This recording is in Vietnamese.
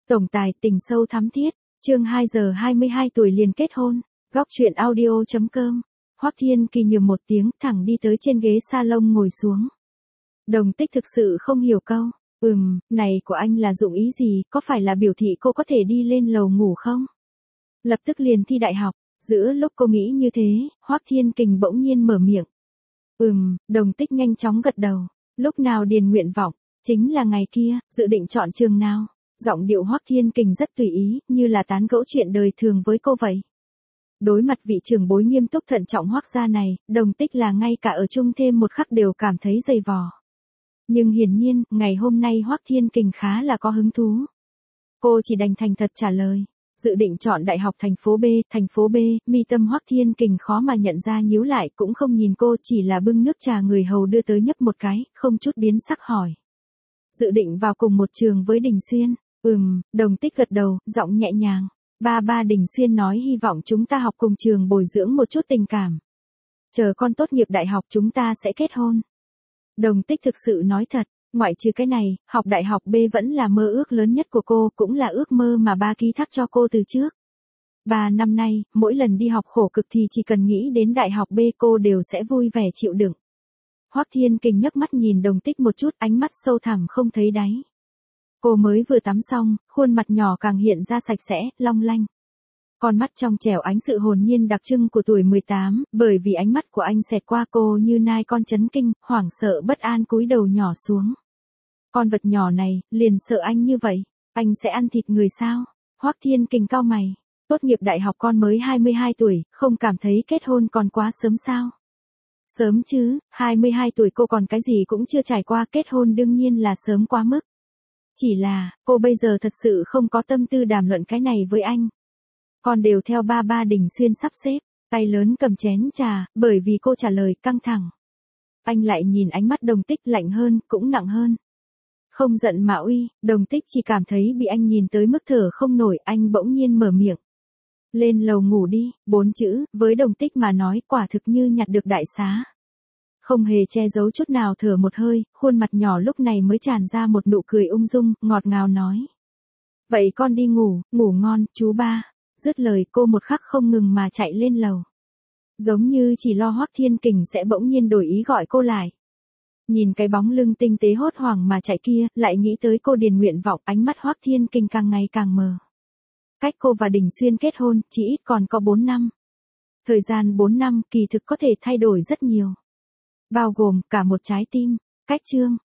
Tổng tài tình sâu thắm thiết, chương 2 giờ 22 tuổi liền kết hôn, góc truyện audio.com. Hoắc Thiên Kỳ nhường một tiếng thẳng đi tới trên ghế salon ngồi xuống. Đồng Tích thực sự không hiểu câu, này của anh là dụng ý gì, có phải là biểu thị cô có thể đi lên lầu ngủ không? Lập tức liền thi đại học, giữa lúc cô nghĩ như thế, Hoắc Thiên Kình bỗng nhiên mở miệng. Đồng Tích nhanh chóng gật đầu, lúc nào điền nguyện vọng, chính là ngày kia, dự định chọn trường nào? Giọng điệu Hoắc Thiên Kình rất tùy ý, như là tán gẫu chuyện đời thường với cô vậy. Đối mặt vị trưởng bối nghiêm túc thận trọng Hoắc gia này, Đồng Tích là ngay cả ở chung thêm một khắc đều cảm thấy dày vò. Nhưng hiển nhiên, ngày hôm nay Hoắc Thiên Kình khá là có hứng thú. Cô chỉ đành thành thật trả lời, dự định chọn đại học thành phố B, mi tâm Hoắc Thiên Kình khó mà nhận ra nhíu lại cũng không nhìn cô, chỉ là bưng nước trà người hầu đưa tới nhấp một cái, không chút biến sắc hỏi. Dự định vào cùng một trường với Đình Xuyên. Đồng Tích gật đầu, giọng nhẹ nhàng. Ba Đình Xuyên nói hy vọng chúng ta học cùng trường bồi dưỡng một chút tình cảm. Chờ con tốt nghiệp đại học chúng ta sẽ kết hôn. Đồng Tích thực sự nói thật, ngoại trừ cái này, học đại học B vẫn là mơ ước lớn nhất của cô, cũng là ước mơ mà ba ký thác cho cô từ trước. 3 năm nay, mỗi lần đi học khổ cực thì chỉ cần nghĩ đến đại học B cô đều sẽ vui vẻ chịu đựng. Hoắc Thiên Kình nhấc mắt nhìn Đồng Tích một chút, ánh mắt sâu thẳm không thấy đáy. Cô mới vừa tắm xong, khuôn mặt nhỏ càng hiện ra sạch sẽ, long lanh. Con mắt trong trẻo ánh sự hồn nhiên đặc trưng của tuổi 18, bởi vì ánh mắt của anh xẹt qua cô như nai con chấn kinh, hoảng sợ bất an cúi đầu nhỏ xuống. Con vật nhỏ này, liền sợ anh như vậy, anh sẽ ăn thịt người sao? Hoắc Thiên Kình cau mày, tốt nghiệp đại học con mới 22 tuổi, không cảm thấy kết hôn còn quá sớm sao? Sớm chứ, 22 tuổi cô còn cái gì cũng chưa trải qua, kết hôn đương nhiên là sớm quá mức. Chỉ là, cô bây giờ thật sự không có tâm tư đàm luận cái này với anh. Con đều theo ba Đình Xuyên sắp xếp, tay lớn cầm chén trà, bởi vì cô trả lời căng thẳng. Anh lại nhìn ánh mắt Đồng Tích lạnh hơn, cũng nặng hơn. Không giận mà uy, Đồng Tích chỉ cảm thấy bị anh nhìn tới mức thở không nổi, anh bỗng nhiên mở miệng. Lên lầu ngủ đi, 4 chữ, với Đồng Tích mà nói quả thực như nhặt được đại xá. Không hề che giấu chút nào thở một hơi, khuôn mặt nhỏ lúc này mới tràn ra một nụ cười ung dung, ngọt ngào nói. Vậy con đi ngủ, ngủ ngon, chú ba. Dứt lời cô một khắc không ngừng mà chạy lên lầu. Giống như chỉ lo Hoắc Thiên Kình sẽ bỗng nhiên đổi ý gọi cô lại. Nhìn cái bóng lưng tinh tế hốt hoảng mà chạy kia, lại nghĩ tới cô điền nguyện vọng, ánh mắt Hoắc Thiên Kình càng ngày càng mờ. Cách cô và Đình Xuyên kết hôn, chỉ ít còn có 4 năm. Thời gian 4 năm kỳ thực có thể thay đổi rất nhiều. Bao gồm cả một trái tim. Cách chương.